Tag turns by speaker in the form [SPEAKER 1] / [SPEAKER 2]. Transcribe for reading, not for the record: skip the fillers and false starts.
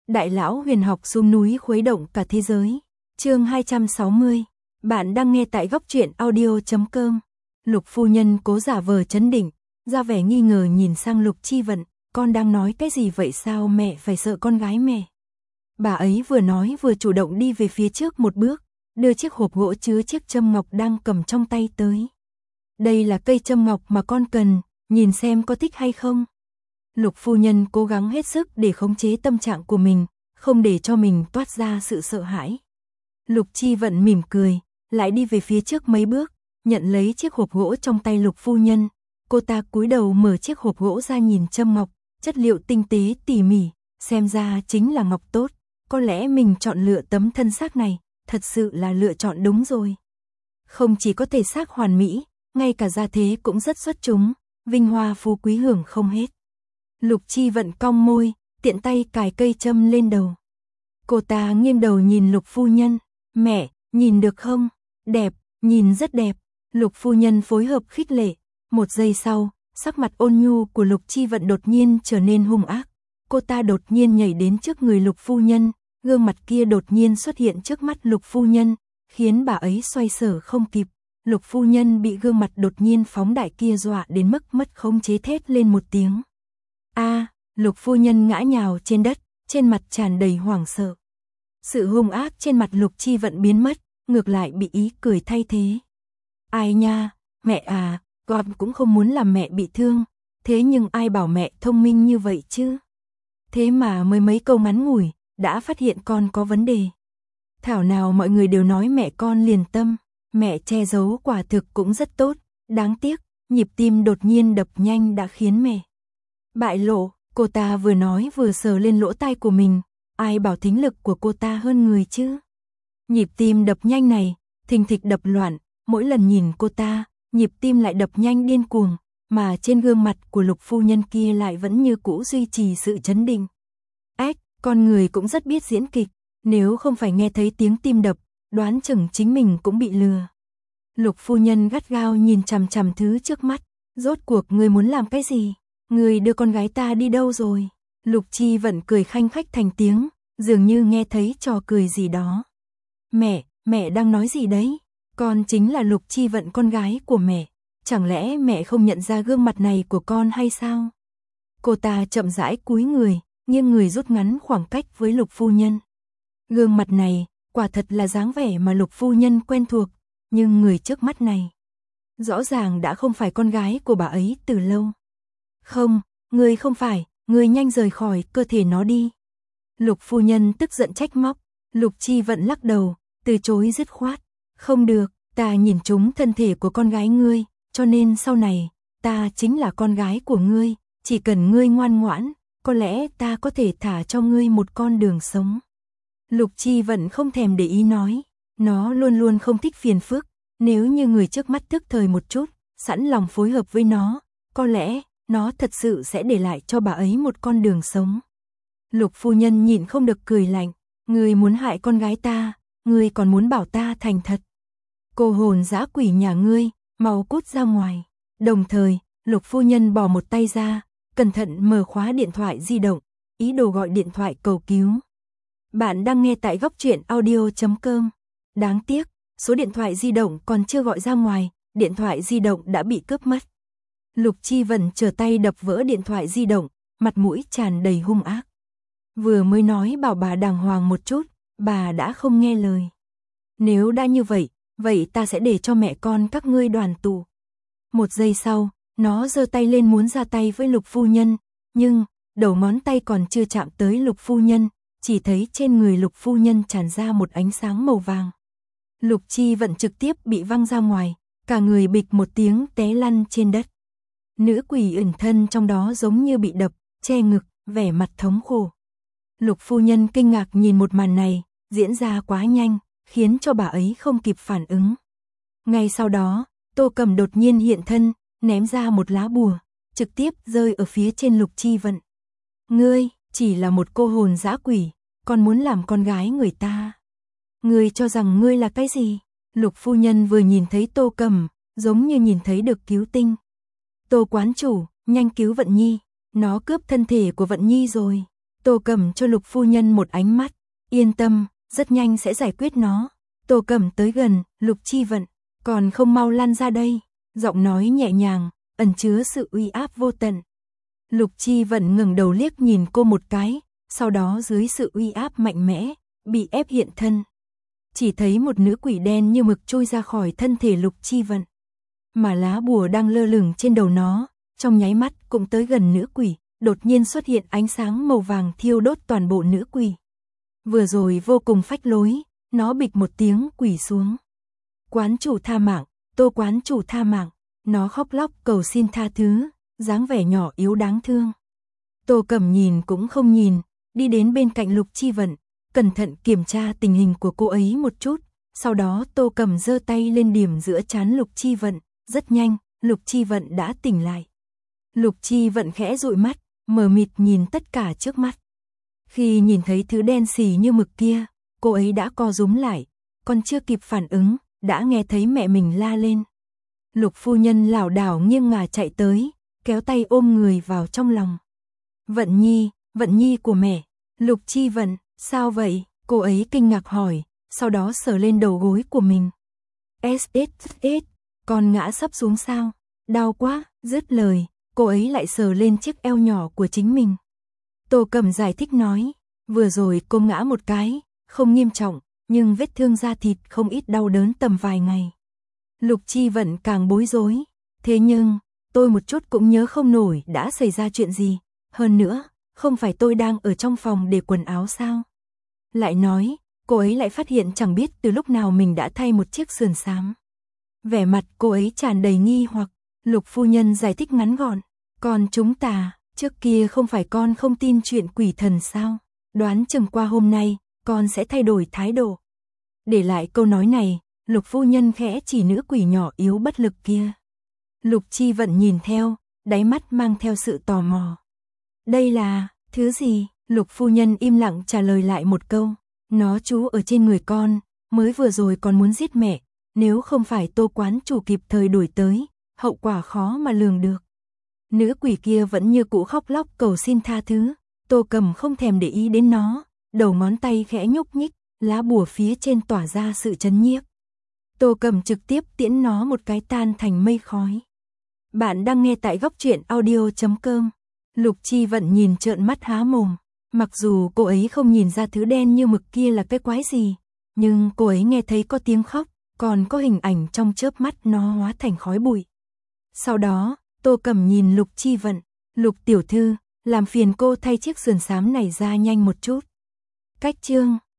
[SPEAKER 1] Đại lão huyền học xuống núi khuấy động cả thế giới. Chương 260. Bạn đang nghe tại góc truyện audio.com. Lục phu nhân cố giả vờ trấn định, ra vẻ nghi ngờ nhìn sang Lục Chi Vận, con đang nói cái gì vậy, sao mẹ phải sợ con gái mẹ? Bà ấy vừa nói vừa chủ động đi về phía trước một bước, đưa chiếc hộp gỗ chứa chiếc châm ngọc đang cầm trong tay tới. Đây là cây châm ngọc mà con cần, nhìn xem có thích hay không. Lục phu nhân cố gắng hết sức để khống chế tâm trạng của mình, không để cho mình toát ra sự sợ hãi. Lục Chi Vận mỉm cười, lại đi về phía trước mấy bước, nhận lấy chiếc hộp gỗ trong tay Lục phu nhân. Cô ta cúi đầu mở chiếc hộp gỗ ra nhìn châm ngọc, chất liệu tinh tế tỉ mỉ, xem ra chính là ngọc tốt. Có lẽ mình chọn lựa tấm thân xác này, thật sự là lựa chọn đúng rồi. Không chỉ có thể xác hoàn mỹ, ngay cả gia thế cũng rất xuất chúng, vinh hoa phú quý hưởng không hết. Lục Chi Vận cong môi, tiện tay cài cây châm lên đầu. Cô ta nghiêng đầu nhìn Lục phu nhân, mẹ, nhìn được không? Đẹp, nhìn rất đẹp. Lục phu nhân phối hợp khích lệ. Một giây sau, sắc mặt ôn nhu của Lục Chi Vận đột nhiên trở nên hung ác. Cô ta đột nhiên nhảy đến trước người Lục phu nhân, gương mặt kia đột nhiên xuất hiện trước mắt Lục phu nhân, khiến bà ấy xoay sở không kịp. Lục phu nhân bị gương mặt đột nhiên phóng đại kia dọa đến mức mất khống chế thét lên một tiếng. Lục phu nhân ngã nhào trên đất, trên mặt tràn đầy hoảng sợ. Sự hung ác trên mặt Lục Chi Vận biến mất, ngược lại bị ý cười thay thế. Ai nha, mẹ à, con cũng không muốn làm mẹ bị thương, thế nhưng ai bảo mẹ thông minh như vậy chứ? Thế mà mới mấy câu ngắn ngủi, đã phát hiện con có vấn đề. Thảo nào mọi người đều nói mẹ con liền tâm, mẹ che giấu quả thực cũng rất tốt, đáng tiếc, nhịp tim đột nhiên đập nhanh đã khiến mẹ bại lộ. Cô ta vừa nói vừa sờ lên lỗ tai của mình, ai bảo thính lực của cô ta hơn người chứ? Nhịp tim đập nhanh này, thình thịch đập loạn, mỗi lần nhìn cô ta, nhịp tim lại đập nhanh điên cuồng, mà trên gương mặt của Lục phu nhân kia lại vẫn như cũ duy trì sự trấn định. Con người cũng rất biết diễn kịch, nếu không phải nghe thấy tiếng tim đập, đoán chừng chính mình cũng bị lừa. Lục phu nhân gắt gao nhìn chằm chằm thứ trước mắt, rốt cuộc ngươi muốn làm cái gì? Người đưa con gái ta đi đâu rồi? Lục Chi Vận cười khanh khách thành tiếng, dường như nghe thấy trò cười gì đó. Mẹ đang nói gì đấy? Con chính là Lục Chi Vận, con gái của mẹ. Chẳng lẽ mẹ không nhận ra gương mặt này của con hay sao? Cô ta chậm rãi cúi người, nghiêng người rút ngắn khoảng cách với Lục phu nhân. Gương mặt này, quả thật là dáng vẻ mà Lục phu nhân quen thuộc, nhưng người trước mắt này rõ ràng đã không phải con gái của bà ấy từ lâu. Không, ngươi không phải, ngươi nhanh rời khỏi cơ thể nó đi. Lục phu nhân tức giận trách móc. Lục Chi Vận lắc đầu, từ chối dứt khoát. Không được, ta nhìn trúng thân thể của con gái ngươi, cho nên sau này, ta chính là con gái của ngươi, chỉ cần ngươi ngoan ngoãn, có lẽ ta có thể thả cho ngươi một con đường sống. Lục Chi Vận không thèm để ý nói, nó luôn luôn không thích phiền phức, nếu như người trước mắt thức thời một chút, sẵn lòng phối hợp với nó, có lẽ nó thật sự sẽ để lại cho bà ấy một con đường sống. Lục phu nhân nhịn không được cười lạnh, ngươi muốn hại con gái ta, ngươi còn muốn bảo ta thành thật. Cô hồn dã quỷ nhà ngươi, mau cút ra ngoài. Đồng thời, Lục phu nhân bỏ một tay ra, cẩn thận mở khóa điện thoại di động, ý đồ gọi điện thoại cầu cứu. Bạn đang nghe tại góc truyện audio.com. Đáng tiếc, số điện thoại di động còn chưa gọi ra ngoài, điện thoại di động đã bị cướp mất. Lục Chi Vận trở tay đập vỡ điện thoại di động, mặt mũi tràn đầy hung ác. Vừa mới nói bảo bà đàng hoàng một chút, bà đã không nghe lời. Nếu đã như vậy, vậy ta sẽ để cho mẹ con các ngươi đoàn tụ. Một giây sau, nó giơ tay lên muốn ra tay với Lục phu nhân, nhưng đầu ngón tay còn chưa chạm tới Lục phu nhân, chỉ thấy trên người Lục phu nhân tràn ra một ánh sáng màu vàng. Lục Chi Vận trực tiếp bị văng ra ngoài, cả người bịch một tiếng té lăn trên đất. Nữ quỷ ẩn thân trong đó giống như bị đập, che ngực, vẻ mặt thống khổ. Lục phu nhân kinh ngạc nhìn một màn này, diễn ra quá nhanh, khiến cho bà ấy không kịp phản ứng. Ngay sau đó, Tô Cầm đột nhiên hiện thân, ném ra một lá bùa, trực tiếp rơi ở phía trên Lục Chi Vận. Ngươi, chỉ là một cô hồn dã quỷ, còn muốn làm con gái người ta. Ngươi cho rằng ngươi là cái gì? Lục phu nhân vừa nhìn thấy Tô Cầm, giống như nhìn thấy được cứu tinh. Tô quán chủ, nhanh cứu Vận Nhi, nó cướp thân thể của Vận Nhi rồi. Tô Cẩm cho Lục phu nhân một ánh mắt, yên tâm, rất nhanh sẽ giải quyết nó. Tô Cẩm tới gần, Lục Chi Vận, còn không mau lăn ra đây, giọng nói nhẹ nhàng, ẩn chứa sự uy áp vô tận. Lục Chi Vận ngẩng đầu liếc nhìn cô một cái, sau đó dưới sự uy áp mạnh mẽ, bị ép hiện thân. Chỉ thấy một nữ quỷ đen như mực trôi ra khỏi thân thể Lục Chi Vận. Mà lá bùa đang lơ lửng trên đầu nó, trong nháy mắt cũng tới gần nữ quỷ, đột nhiên xuất hiện ánh sáng màu vàng thiêu đốt toàn bộ nữ quỷ. Vừa rồi vô cùng phách lối, nó bịch một tiếng quỳ xuống. Quán chủ tha mạng, Tô quán chủ tha mạng, nó khóc lóc cầu xin tha thứ, dáng vẻ nhỏ yếu đáng thương. Tô Cẩm nhìn cũng không nhìn, đi đến bên cạnh Lục Chi Vận, cẩn thận kiểm tra tình hình của cô ấy một chút, sau đó Tô Cẩm giơ tay lên điểm giữa trán Lục Chi Vận, rất nhanh, Lục Chi Vận đã tỉnh lại. Lục Chi Vận khẽ dụi mắt, mờ mịt nhìn tất cả trước mắt. Khi nhìn thấy thứ đen xì như mực kia, cô ấy đã co rúm lại, còn chưa kịp phản ứng, đã nghe thấy mẹ mình la lên. Lục phu nhân lảo đảo nghiêng ngả chạy tới, kéo tay ôm người vào trong lòng. Vận Nhi của mẹ. Lục Chi Vận, sao vậy? Cô ấy kinh ngạc hỏi, sau đó sờ lên đầu gối của mình. Con ngã sấp xuống sao? Đau quá, dứt lời, cô ấy lại sờ lên chiếc eo nhỏ của chính mình. Tô Cẩm giải thích nói, vừa rồi cô ngã một cái, không nghiêm trọng, nhưng vết thương da thịt không ít đau đớn tầm vài ngày. Lục Chi Vận càng bối rối, thế nhưng, tôi một chút cũng nhớ không nổi đã xảy ra chuyện gì, hơn nữa, không phải tôi đang ở trong phòng để quần áo sao? Lại nói, cô ấy lại phát hiện chẳng biết từ lúc nào mình đã thay một chiếc sườn xám. Vẻ mặt cô ấy tràn đầy nghi hoặc, Lục phu nhân giải thích ngắn gọn, còn chúng ta, trước kia không phải con không tin chuyện quỷ thần sao? Đoán chừng qua hôm nay, con sẽ thay đổi thái độ. Để lại câu nói này, Lục phu nhân khẽ chỉ nữ quỷ nhỏ yếu bất lực kia. Lục Chi Vận nhìn theo, đáy mắt mang theo sự tò mò. Đây là, thứ gì? Lục phu nhân im lặng trả lời lại một câu. Nó trú ở trên người con, mới vừa rồi còn muốn giết mẹ, nếu không phải Tô quán chủ kịp thời đuổi tới, hậu quả khó mà lường được. Nữ quỷ kia vẫn như cũ khóc lóc cầu xin tha thứ, Tô Cẩm không thèm để ý đến nó, đầu ngón tay khẽ nhúc nhích, lá bùa phía trên tỏa ra sự chấn nhiếp. Tô Cẩm trực tiếp tiễn nó một cái tan thành mây khói. Bạn đang nghe tại góc truyện audio.com. Lục Chi Vận nhìn trợn mắt há mồm, mặc dù cô ấy không nhìn ra thứ đen như mực kia là cái quái gì, nhưng cô ấy nghe thấy có tiếng khóc, còn có hình ảnh trong chớp mắt nó hóa thành khói bụi. Sau đó, Tô Cẩm nhìn Lục Chi Vận, Lục tiểu thư, làm phiền cô thay chiếc sườn xám này ra nhanh một chút. Cách chương